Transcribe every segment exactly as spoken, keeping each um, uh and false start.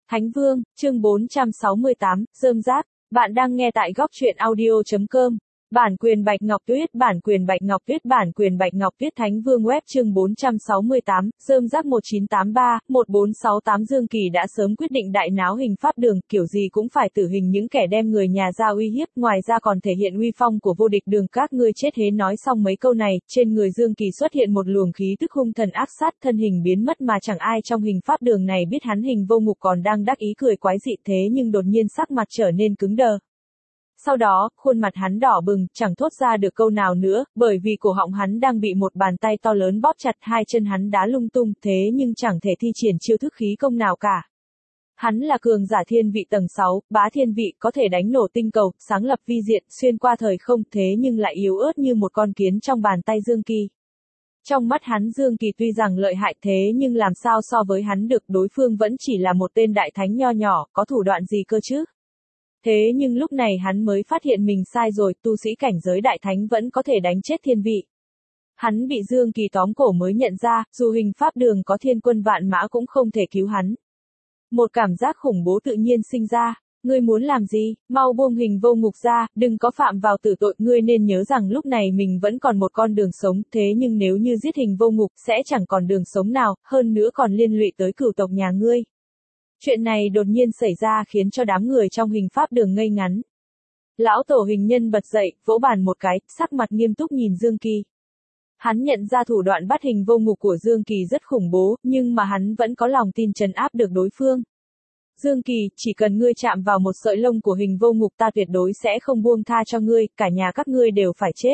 Thánh Vương, chương bốn trăm sáu mươi tám, Rơm rác. Bạn đang nghe tại góc truyện audio chấm com. Bản quyền Bạch Ngọc Tuyết, bản quyền Bạch Ngọc Tuyết, bản quyền Bạch Ngọc Tuyết. Thánh Vương web chương bốn trăm sáu mươi tám, Rơm rác một chín tám ba, một bốn sáu tám. Dương Kỳ đã sớm quyết định đại náo hình pháp đường, kiểu gì cũng phải tử hình những kẻ đem người nhà ra uy hiếp, ngoài ra còn thể hiện uy phong của vô địch đường. Các ngươi chết hế. Nói xong mấy câu này, trên người Dương Kỳ xuất hiện một luồng khí tức hung thần ác sát, thân hình biến mất mà chẳng ai trong hình pháp đường này biết hắn Hình Vô Ngục còn đang đắc ý cười quái dị thế nhưng đột nhiên sắc mặt trở nên cứng đờ. Sau đó, khuôn mặt hắn đỏ bừng, chẳng thốt ra được câu nào nữa, bởi vì cổ họng hắn đang bị một bàn tay to lớn bóp chặt, hai chân hắn đá lung tung, thế nhưng chẳng thể thi triển chiêu thức khí công nào cả. Hắn là cường giả thiên vị tầng sáu, bá thiên vị, có thể đánh nổ tinh cầu, sáng lập vi diện, xuyên qua thời không, thế nhưng lại yếu ớt như một con kiến trong bàn tay Dương Kỳ. Trong mắt hắn Dương Kỳ tuy rằng lợi hại thế nhưng làm sao so với hắn được, đối phương vẫn chỉ là một tên đại thánh nho nhỏ, có thủ đoạn gì cơ chứ? Thế nhưng lúc này hắn mới phát hiện mình sai rồi, tu sĩ cảnh giới đại thánh vẫn có thể đánh chết thiên vị. Hắn bị Dương Kỳ tóm cổ mới nhận ra, dù hình pháp đường có thiên quân vạn mã cũng không thể cứu hắn. Một cảm giác khủng bố tự nhiên sinh ra, ngươi muốn làm gì, mau buông Hình Vô Ngục ra, đừng có phạm vào tử tội, ngươi nên nhớ rằng lúc này mình vẫn còn một con đường sống, thế nhưng nếu như giết Hình Vô Ngục sẽ chẳng còn đường sống nào, hơn nữa còn liên lụy tới cửu tộc nhà ngươi. Chuyện này đột nhiên xảy ra khiến cho đám người trong hình pháp đường ngây ngắn. Lão tổ hình nhân bật dậy, vỗ bàn một cái, sắc mặt nghiêm túc nhìn Dương Kỳ. Hắn nhận ra thủ đoạn bắt Hình Vô Ngục của Dương Kỳ rất khủng bố, nhưng mà hắn vẫn có lòng tin trấn áp được đối phương. Dương Kỳ, chỉ cần ngươi chạm vào một sợi lông của Hình Vô Ngục ta tuyệt đối sẽ không buông tha cho ngươi, cả nhà các ngươi đều phải chết.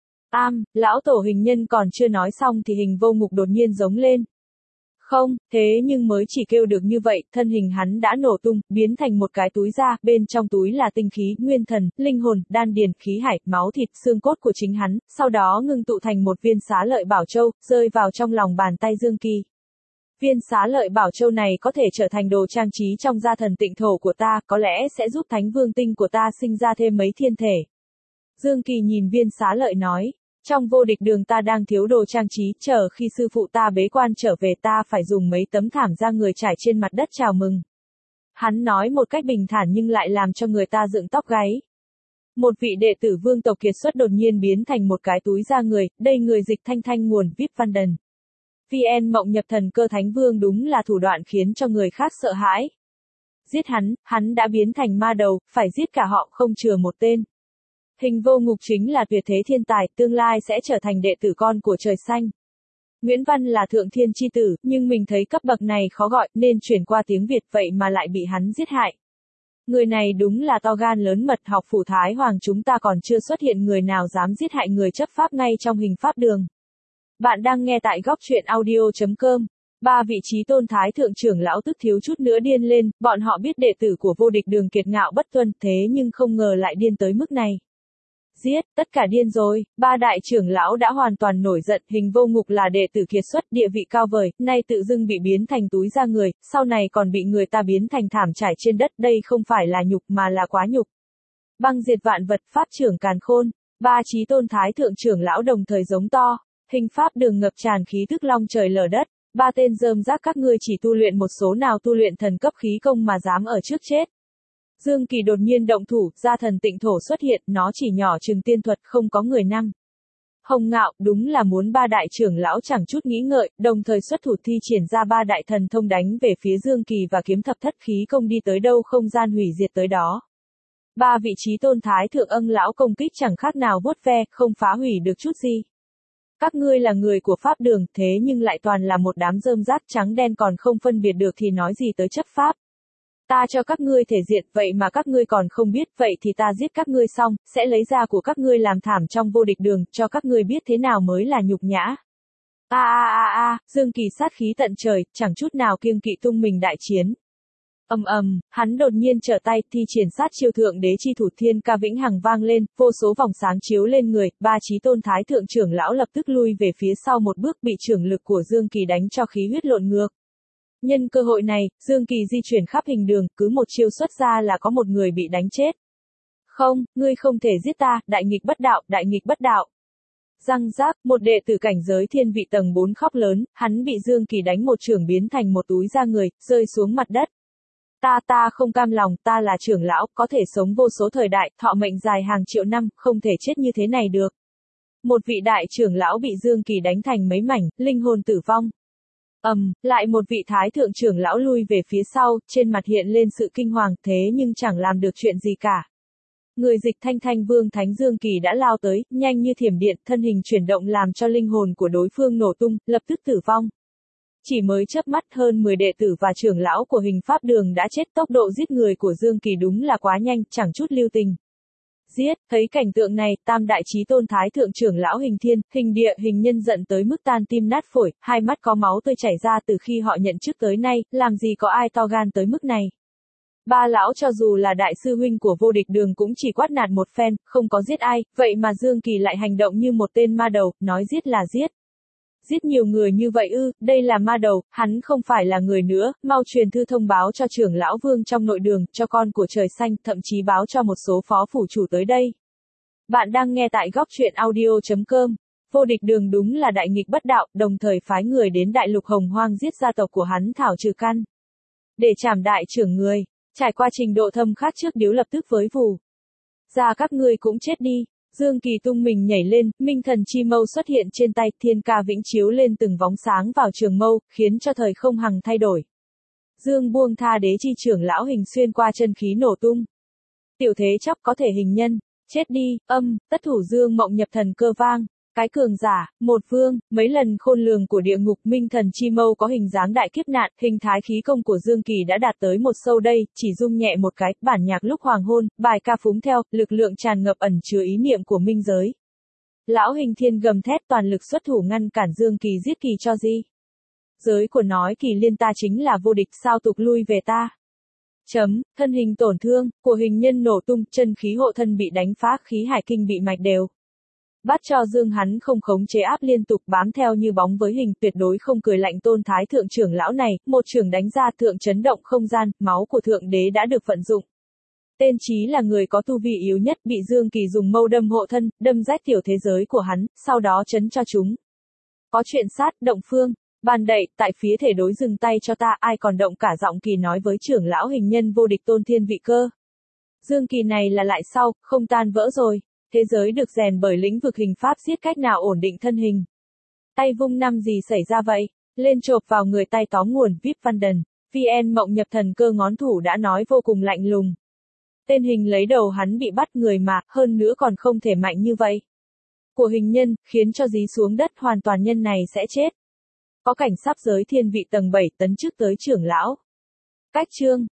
Am, lão tổ hình nhân còn chưa nói xong thì Hình Vô Ngục đột nhiên giống lên. Không, thế nhưng mới chỉ kêu được như vậy, thân hình hắn đã nổ tung, biến thành một cái túi da, bên trong túi là tinh khí, nguyên thần, linh hồn, đan điền, khí hải, máu thịt, xương cốt của chính hắn, sau đó ngưng tụ thành một viên xá lợi bảo châu, rơi vào trong lòng bàn tay Dương Kỳ. Viên xá lợi bảo châu này có thể trở thành đồ trang trí trong gia thần tịnh thổ của ta, có lẽ sẽ giúp thánh vương tinh của ta sinh ra thêm mấy thiên thể. Dương Kỳ nhìn viên xá lợi nói. Trong vô địch đường ta đang thiếu đồ trang trí, chờ khi sư phụ ta bế quan trở về ta phải dùng mấy tấm thảm ra người trải trên mặt đất chào mừng. Hắn nói một cách bình thản nhưng lại làm cho người ta dựng tóc gáy. Một vị đệ tử vương tộc kiệt xuất đột nhiên biến thành một cái túi da người, đây người dịch thanh thanh nguồn vê i pê Văn vê en mộng nhập thần cơ Thánh Vương đúng là thủ đoạn khiến cho người khác sợ hãi. Giết hắn, hắn đã biến thành ma đầu, phải giết cả họ không chừa một tên. Hình Vô Ngục chính là tuyệt thế thiên tài, tương lai sẽ trở thành đệ tử con của trời xanh. Nguyễn Văn là thượng thiên chi tử, nhưng mình thấy cấp bậc này khó gọi, nên chuyển qua tiếng Việt vậy mà lại bị hắn giết hại. Người này đúng là to gan lớn mật, học phủ Thái Hoàng chúng ta còn chưa xuất hiện người nào dám giết hại người chấp pháp ngay trong hình pháp đường. Bạn đang nghe tại góc truyện audio chấm com. Ba vị trí tôn thái thượng trưởng lão tức thiếu chút nữa điên lên, bọn họ biết đệ tử của vô địch đường kiệt ngạo bất tuân, thế nhưng không ngờ lại điên tới mức này. Giết, tất cả điên rồi, ba đại trưởng lão đã hoàn toàn nổi giận, Hình Vô Ngục là đệ tử kiệt xuất, địa vị cao vời, nay tự dưng bị biến thành túi da người, sau này còn bị người ta biến thành thảm trải trên đất, đây không phải là nhục mà là quá nhục. Băng diệt vạn vật, pháp trưởng càn khôn, ba chí tôn thái thượng trưởng lão đồng thời giống to, hình pháp đường ngập tràn khí tức long trời lở đất, ba tên rơm rác các ngươi chỉ tu luyện một số nào tu luyện thần cấp khí công mà dám ở trước chết. Dương Kỳ đột nhiên động thủ, gia thần tịnh thổ xuất hiện, nó chỉ nhỏ chừng tiên thuật, không có người năm. Hồng Ngạo, đúng là muốn ba đại trưởng lão chẳng chút nghĩ ngợi, đồng thời xuất thủ thi triển ra ba đại thần thông đánh về phía Dương Kỳ và kiếm thập thất khí công đi tới đâu không gian hủy diệt tới đó. Ba vị trí tôn thái thượng ân lão công kích chẳng khác nào vuốt ve, không phá hủy được chút gì. Các ngươi là người của pháp đường, thế nhưng lại toàn là một đám rơm rác trắng đen còn không phân biệt được thì nói gì tới chấp pháp. Ta cho các ngươi thể diện, vậy mà các ngươi còn không biết, vậy thì ta giết các ngươi xong, sẽ lấy da của các ngươi làm thảm trong vô địch đường, cho các ngươi biết thế nào mới là nhục nhã. A a a a, Dương Kỳ sát khí tận trời, chẳng chút nào kiêng kỵ tung mình đại chiến. Ầm ầm, hắn đột nhiên trở tay, thi triển sát chiêu thượng đế chi thủ thiên ca vĩnh hằng vang lên, vô số vòng sáng chiếu lên người, ba chí tôn thái thượng trưởng lão lập tức lui về phía sau một bước, bị trưởng lực của Dương Kỳ đánh cho khí huyết lộn ngược. Nhân cơ hội này, Dương Kỳ di chuyển khắp hình đường, cứ một chiêu xuất ra là có một người bị đánh chết. Không, ngươi không thể giết ta, đại nghịch bất đạo, đại nghịch bất đạo. Răng rác, một đệ tử cảnh giới thiên vị tầng bốn khóc lớn, hắn bị Dương Kỳ đánh một chưởng biến thành một túi da người, rơi xuống mặt đất. Ta ta không cam lòng, ta là trưởng lão, có thể sống vô số thời đại, thọ mệnh dài hàng triệu năm, không thể chết như thế này được. Một vị đại trưởng lão bị Dương Kỳ đánh thành mấy mảnh, linh hồn tử vong. ầm, um, lại một vị thái thượng trưởng lão lui về phía sau, trên mặt hiện lên sự kinh hoàng, thế nhưng chẳng làm được chuyện gì cả. Người dịch Thanh Thanh Vương Thánh Dương Kỳ đã lao tới, nhanh như thiểm điện, thân hình chuyển động làm cho linh hồn của đối phương nổ tung, lập tức tử vong. Chỉ mới chớp mắt hơn mười đệ tử và trưởng lão của Hình Pháp Đường đã chết, tốc độ giết người của Dương Kỳ đúng là quá nhanh, chẳng chút lưu tình. Giết, thấy cảnh tượng này, tam đại chí tôn thái thượng trưởng lão Hình Thiên, Hình Địa, Hình Nhân giận tới mức tan tim nát phổi, hai mắt có máu tươi chảy ra từ khi họ nhận chức tới nay, làm gì có ai to gan tới mức này. Ba lão cho dù là đại sư huynh của Vô Địch Đường cũng chỉ quát nạt một phen, không có giết ai, vậy mà Dương Kỳ lại hành động như một tên ma đầu, nói giết là giết. Giết nhiều người như vậy ư, đây là ma đầu, hắn không phải là người nữa, mau truyền thư thông báo cho trưởng lão Vương trong nội đường, cho con của trời xanh, thậm chí báo cho một số phó phủ chủ tới đây. Bạn đang nghe tại góc truyện audio chấm com. Vô Địch Đường đúng là đại nghịch bất đạo, đồng thời phái người đến đại lục Hồng Hoang giết gia tộc của hắn thảo trừ căn. Để trảm đại trưởng người, trải qua trình độ thâm khắc trước điếu lập tức với vù. Ra các ngươi cũng chết đi. Dương Kỳ tung mình nhảy lên, minh thần chi mâu xuất hiện trên tay, thiên ca vĩnh chiếu lên từng vóng sáng vào trường mâu, khiến cho thời không hằng thay đổi. Dương buông tha đế chi trưởng lão Hình xuyên qua chân khí nổ tung. Tiểu thế chóc có thể hình nhân, chết đi, âm, tất thủ Dương mộng nhập thần cơ vang. Cái cường giả, một vương, mấy lần khôn lường của địa ngục, minh thần chi mâu có hình dáng đại kiếp nạn, hình thái khí công của Dương Kỳ đã đạt tới một sâu đây, chỉ rung nhẹ một cái, bản nhạc lúc hoàng hôn, bài ca phúng theo, lực lượng tràn ngập ẩn chứa ý niệm của minh giới. Lão Hình Thiên gầm thét toàn lực xuất thủ ngăn cản Dương Kỳ giết Kỳ cho gì. Giới của nói Kỳ liên ta chính là vô địch, sao tục lui về ta. Chấm, thân hình tổn thương, của hình nhân nổ tung, chân khí hộ thân bị đánh phá, khí hải kinh bị mạch đều. Bắt cho Dương hắn không khống chế áp liên tục bám theo như bóng với hình, tuyệt đối không cười lạnh tôn thái thượng trưởng lão này, một trường đánh ra thượng chấn động không gian, máu của thượng đế đã được vận dụng. Tên Chí là người có tu vi yếu nhất, bị Dương Kỳ dùng mâu đâm hộ thân, đâm rách tiểu thế giới của hắn, sau đó chấn cho chúng. Có chuyện sát, động phương, bàn đậy, tại phía thể đối dừng tay cho ta, ai còn động cả giọng Kỳ nói với trưởng lão hình nhân vô địch tôn thiên vị cơ. Dương Kỳ này là lại sau, không tan vỡ rồi. Thế giới được rèn bởi lĩnh vực hình pháp giết cách nào ổn định thân hình. Tay vung năm gì xảy ra vậy? Lên chộp vào người tay tóm nguồn, vê i pê Văn Đần. vê en mộng nhập thần cơ ngón thủ đã nói vô cùng lạnh lùng. Tên hình lấy đầu hắn bị bắt người mà, hơn nữa còn không thể mạnh như vậy. Của hình nhân, khiến cho dí xuống đất hoàn toàn nhân này sẽ chết. Có cảnh sắp giới thiên vị tầng bảy tấn trước tới trưởng lão. Cách chương.